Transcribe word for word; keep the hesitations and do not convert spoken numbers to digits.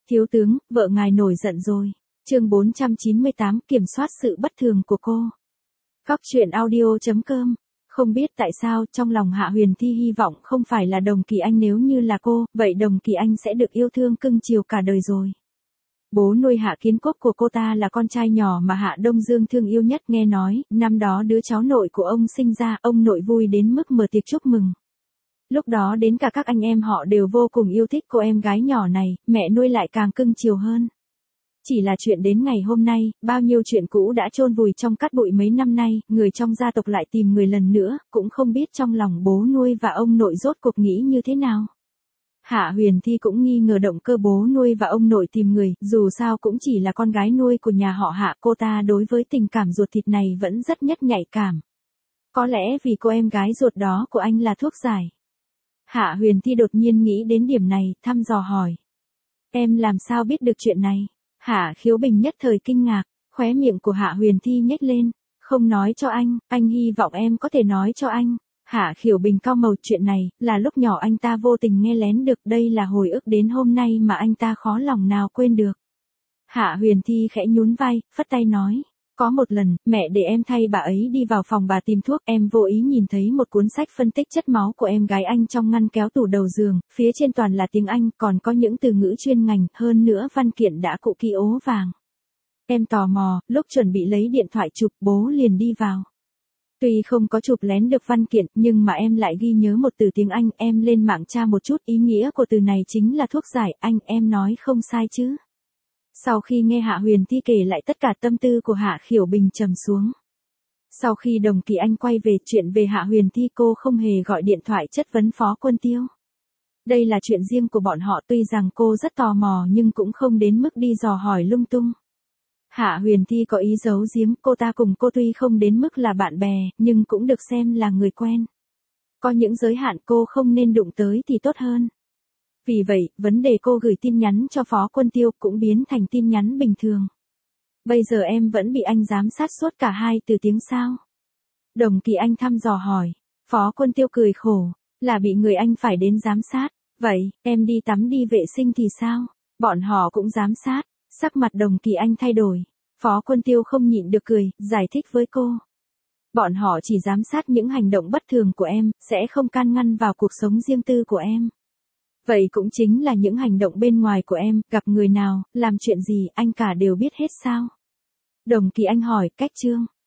Thiếu tướng, vợ ngài nổi giận rồi. Chương bốn trăm chín mươi tám, kiểm soát sự bất thường của cô. Góc truyện audio chấm com. Không biết tại sao, trong lòng Hạ Huyền Thi hy vọng không phải là Đồng Kỳ Anh, nếu như là cô, vậy Đồng Kỳ Anh sẽ được yêu thương cưng chiều cả đời rồi. Bố nuôi Hạ Kiến Quốc của cô ta là con trai nhỏ mà Hạ Đông Dương thương yêu nhất, nghe nói, năm đó đứa cháu nội của ông sinh ra, ông nội vui đến mức mở tiệc chúc mừng. Lúc đó đến cả các anh em họ đều vô cùng yêu thích cô em gái nhỏ này, mẹ nuôi lại càng cưng chiều hơn. Chỉ là chuyện đến ngày hôm nay, bao nhiêu chuyện cũ đã chôn vùi trong cát bụi mấy năm nay, người trong gia tộc lại tìm người lần nữa, cũng không biết trong lòng bố nuôi và ông nội rốt cuộc nghĩ như thế nào. Hạ Huyền Thi cũng nghi ngờ động cơ bố nuôi và ông nội tìm người, dù sao cũng chỉ là con gái nuôi của nhà họ Hạ, cô ta đối với tình cảm ruột thịt này vẫn rất nhất nhạy cảm. Có lẽ vì cô em gái ruột đó của anh là thuốc giải. Hạ Huyền Thi đột nhiên nghĩ đến điểm này, thăm dò hỏi. Em làm sao biết được chuyện này? Hạ Khiếu Bình nhất thời kinh ngạc, khóe miệng của Hạ Huyền Thi nhếch lên. Không nói cho anh, anh hy vọng em có thể nói cho anh. Hạ Khiếu Bình cau mày, chuyện này, là lúc nhỏ anh ta vô tình nghe lén được, đây là hồi ức đến hôm nay mà anh ta khó lòng nào quên được. Hạ Huyền Thi khẽ nhún vai, phất tay nói. Có một lần, mẹ để em thay bà ấy đi vào phòng bà tìm thuốc, em vô ý nhìn thấy một cuốn sách phân tích chất máu của em gái anh trong ngăn kéo tủ đầu giường, phía trên toàn là tiếng Anh, còn có những từ ngữ chuyên ngành, hơn nữa văn kiện đã cụ ký ố vàng. Em tò mò, lúc chuẩn bị lấy điện thoại chụp, bố liền đi vào. Tuy không có chụp lén được văn kiện, nhưng mà em lại ghi nhớ một từ tiếng Anh, em lên mạng tra một chút, ý nghĩa của từ này chính là thuốc giải, anh, em nói không sai chứ? Sau khi nghe Hạ Huyền Thi kể lại tất cả, tâm tư của Hạ Khiểu Bình trầm xuống. Sau khi Đồng Kỳ Anh quay về, chuyện về Hạ Huyền Thi cô không hề gọi điện thoại chất vấn Phó Quân Tiêu. Đây là chuyện riêng của bọn họ, tuy rằng cô rất tò mò nhưng cũng không đến mức đi dò hỏi lung tung. Hạ Huyền Thi có ý giấu giếm, cô ta cùng cô tuy không đến mức là bạn bè, nhưng cũng được xem là người quen. Có những giới hạn cô không nên đụng tới thì tốt hơn. Vì vậy, vấn đề cô gửi tin nhắn cho Phó Quân Tiêu cũng biến thành tin nhắn bình thường. Bây giờ em vẫn bị anh giám sát suốt cả hai từ tiếng sao? Đồng Kỳ Anh thăm dò hỏi. Phó Quân Tiêu cười khổ, là bị người anh phải đến giám sát. Vậy, em đi tắm đi vệ sinh thì sao? Bọn họ cũng giám sát. Sắc mặt Đồng Kỳ Anh thay đổi. Phó Quân Tiêu không nhịn được cười, giải thích với cô. Bọn họ chỉ giám sát những hành động bất thường của em, sẽ không can ngăn vào cuộc sống riêng tư của em. Vậy cũng chính là những hành động bên ngoài của em, gặp người nào, làm chuyện gì, anh cả đều biết hết sao? Đồng Kỳ Anh hỏi, cách chương.